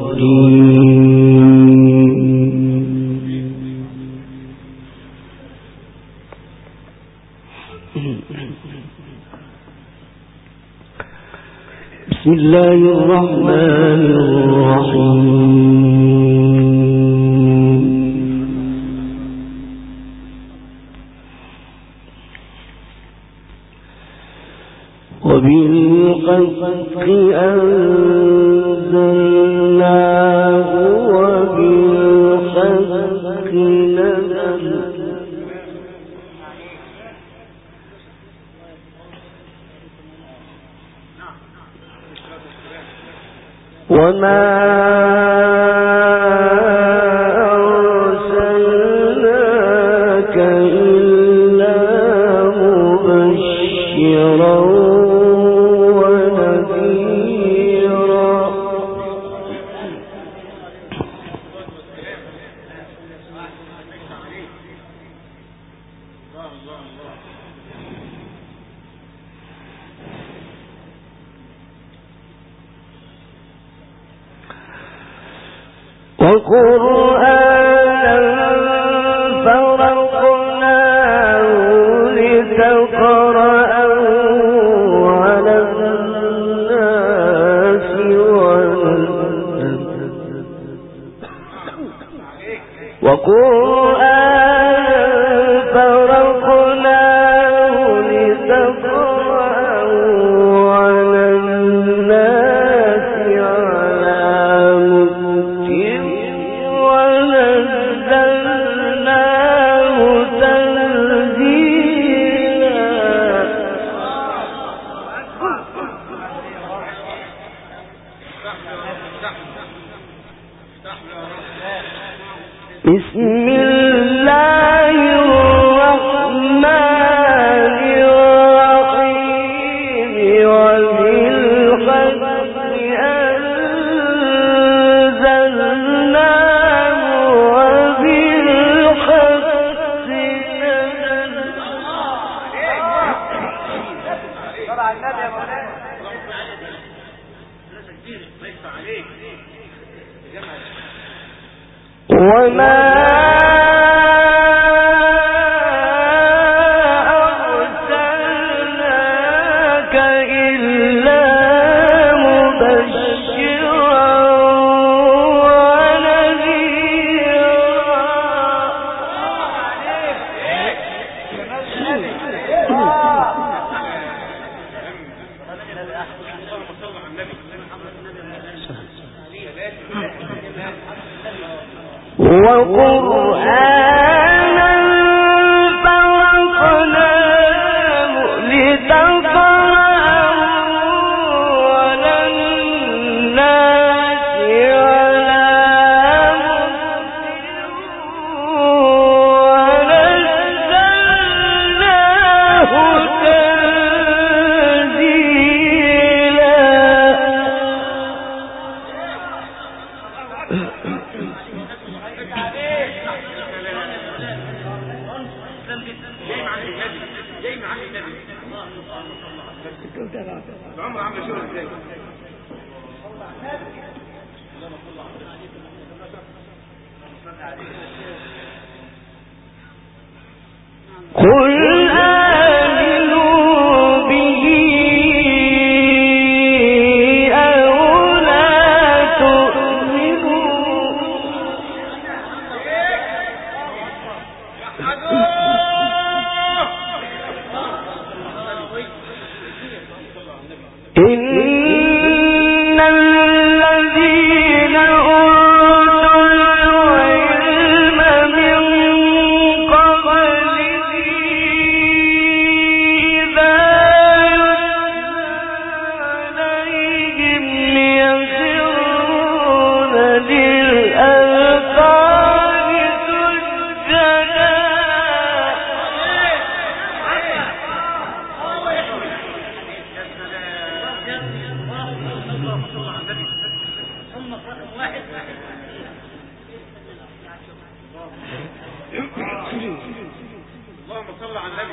بسم الله الرحمن الرحيم وبالحق أنزلناه وبالحق نزل وما أرسلناك إلا مبشرا ونذيرا وقرآنا فرقناه لتقرأه على الناس بسم الله الرحمن الرحيم وبالحق أنزلناه وبالحق نزل وما أرسلناك إلا مبشرا ونذيرا وقرآنا فرقناه لتقرأه على الناس ولا ونزلناه تنزيلا قل آمنوا به أو لا تؤمنوا إن الذين أوتوا العلم من قبله إذا يتلى عليهم يخرون للأذقان سجدا اللهم صل على النبي.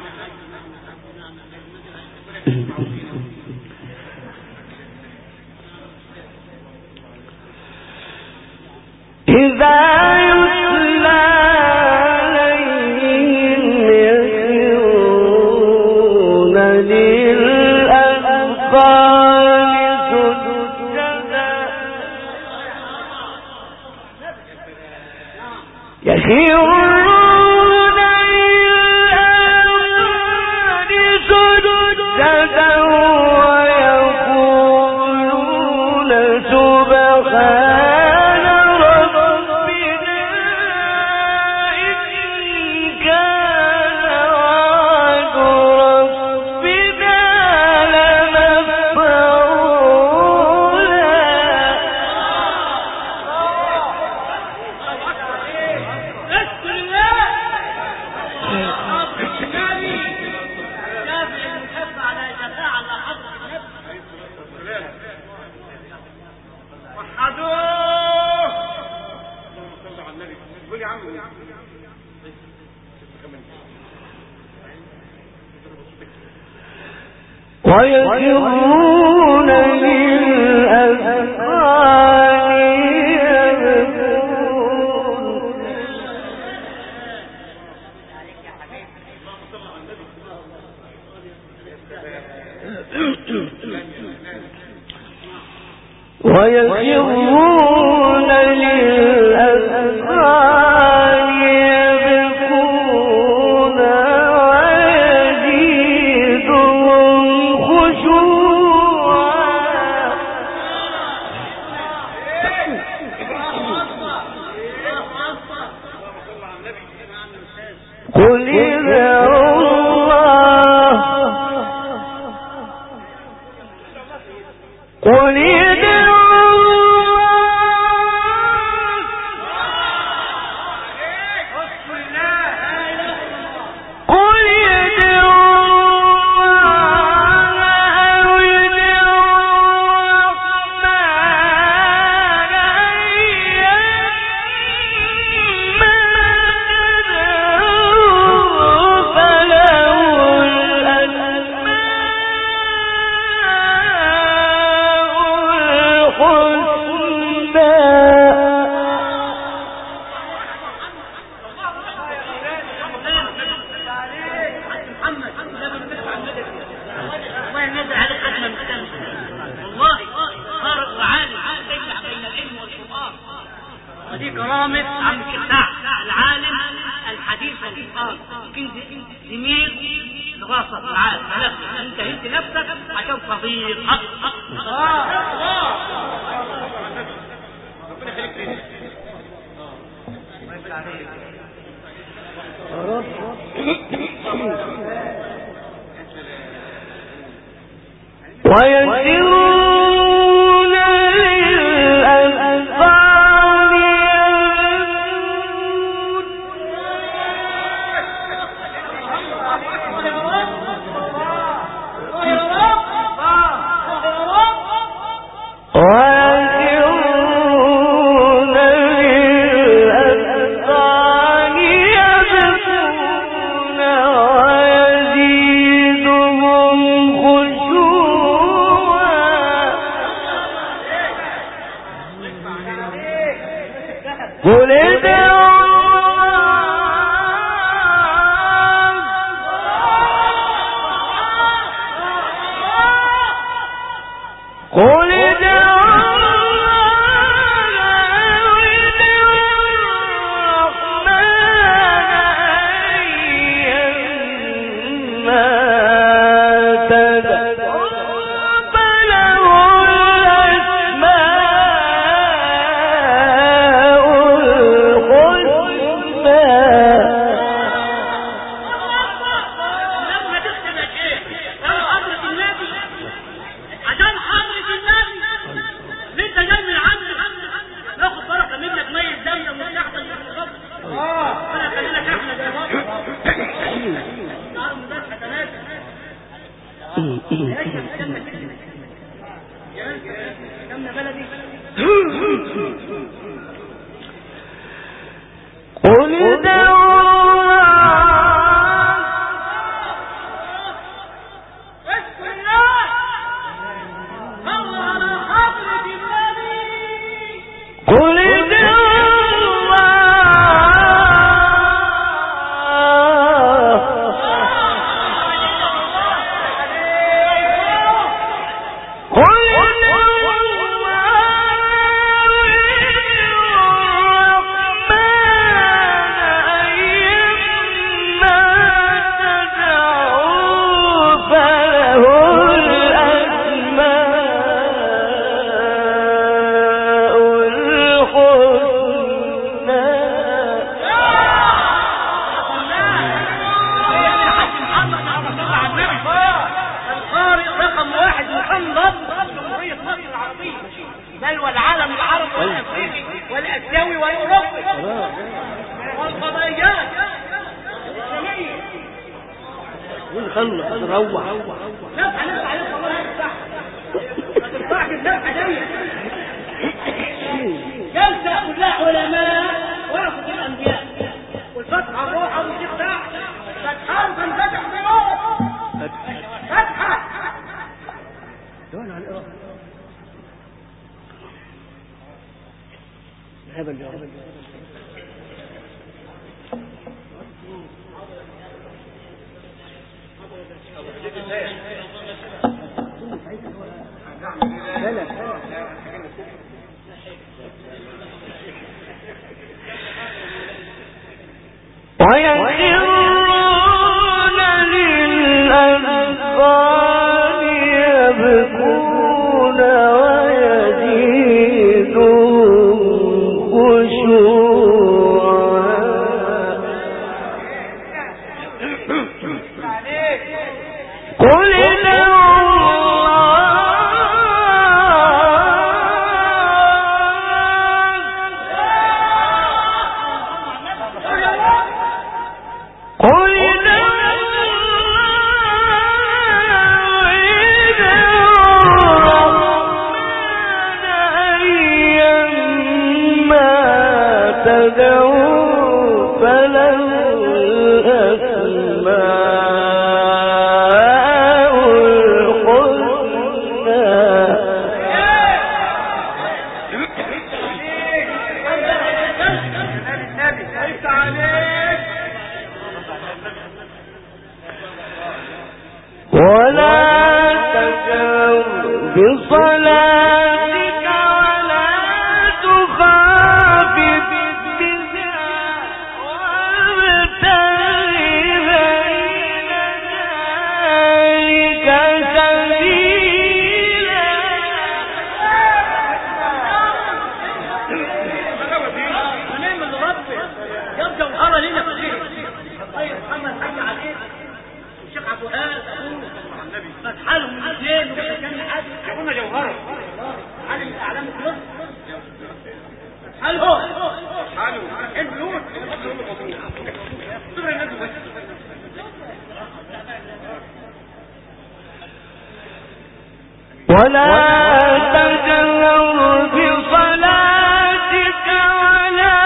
ويخرون للأذقان يبكون ويخرون للأذقان يبكون ويزيدهم خشوعا قل ادعوا الله قل ودي كرامة عم الشتاع العالم الحديث والفقار زميل دراسة العالم انت هنت نفسك عشان صديق حق ربنا يخليك فينا ويسرون للأذقان يبكون ويزيدهم خشوعا قل ادعوا قل ادعوا قل ادعوا والاسيوي والاوروبي والفضائيات ونخلص نروح نفع عليك الله يفتح ما تنفعش النفع دي جلسة كلها علماء ورثة الأنبياء والفتحة روحة والشفتاح فتحة وتنفتح بيوت فتحة دول على الإرادة هبل جواب ويخرون للأذقان يبكون ويزيدهم خشوعا قل بصلاتك ولا تخافت بها وابتغ بين ذلك سبيلا ونعم الرب يبدأ وهرى لنا في الشيء طيب محمد حاج عليك والشيخ عبد الوهاب فتحالهم من الاثنين وكان حد يقولنا جوهره عالم الاعلام الفلوس فتحالهم الفلوس صبر الناس بس ولا تجهر بصلاتك ولا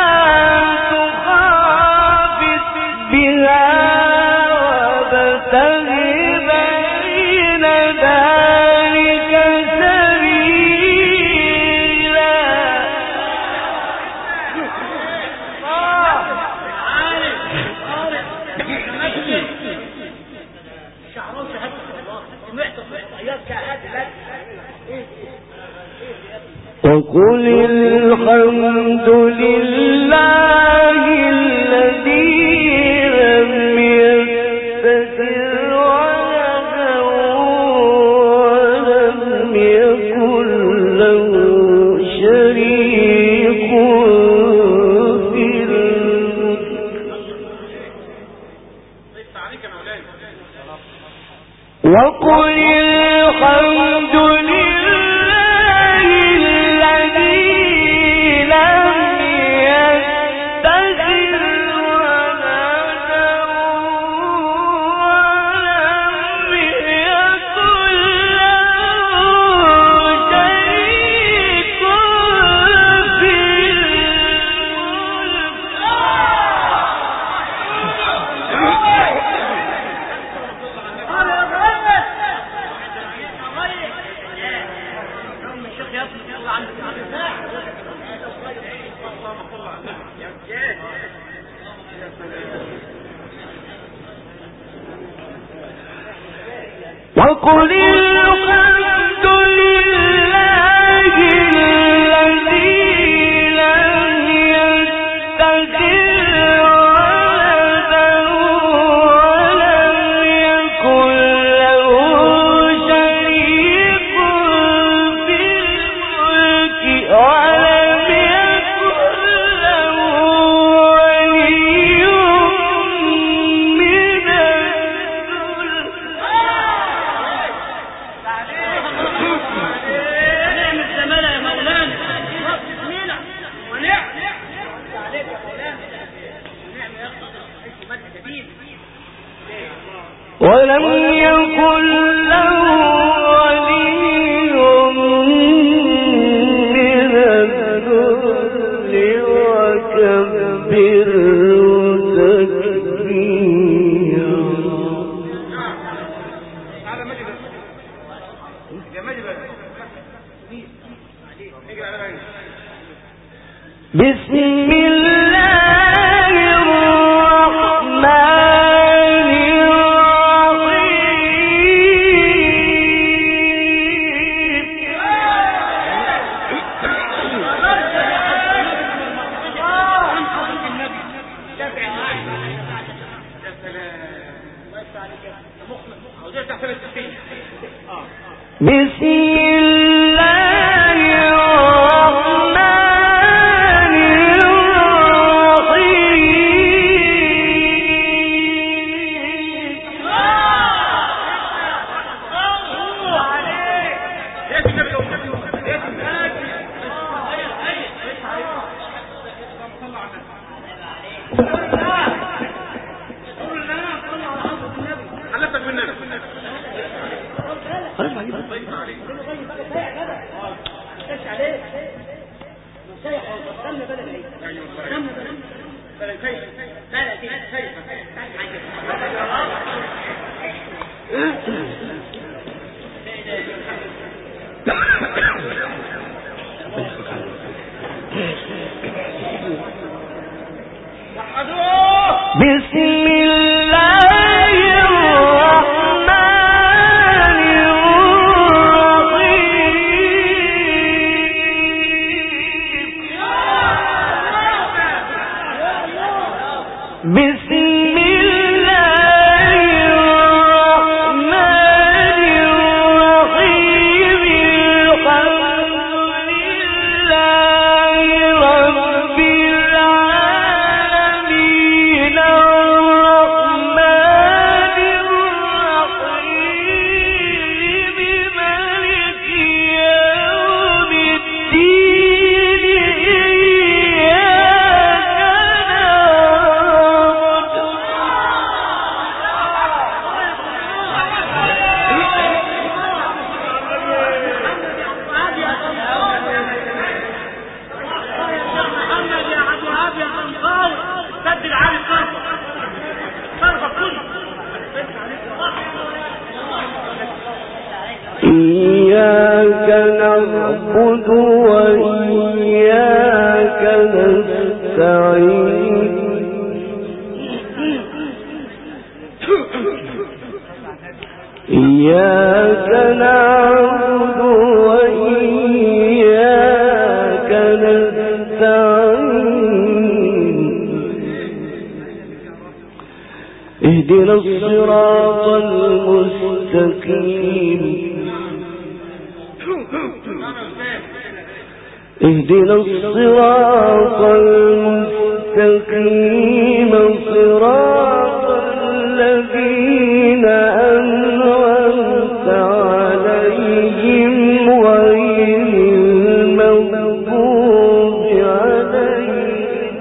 تخافت بها وابتغ بين ذلك سبيلا شعرون شهادة الله سمعت ايات كهذه لك وقل الحمد لله الذي لم يتخذ ولدا ولم يكن له شريك في الملك وقل الحمد لله الذي لم يتخذ ولدا ولم يكن له شريك في وقل الحمد لله الذي لم يتخذ ولدا ولم يكن له شريك في الملك ولم يكن له ولي من الذل ولم يكن له ولي من الذل وكبره تكبيرا. بسم الله الرحمن الرحيم. بسم الله الرحمن إياك نعبد وإياك نستعين إياك نعبد وإياك نستعين اهدنا الصراط المستقيم اهدنا الصراط المستقيم صراط الذين أنعمت عليهم غير المغضوب عليهم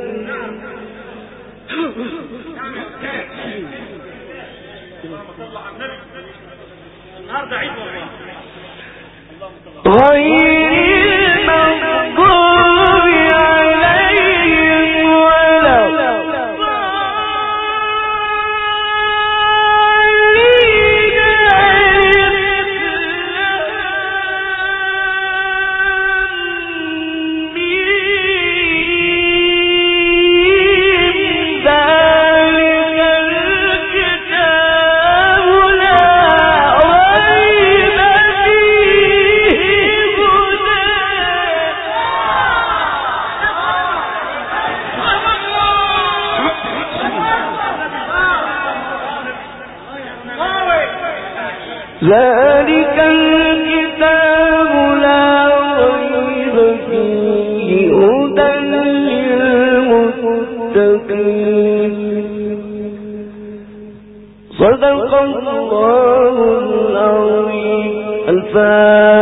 ذلك الكتاب لا ريب فيه هدى للمتقين صدق الله العظيم. الفاتحة.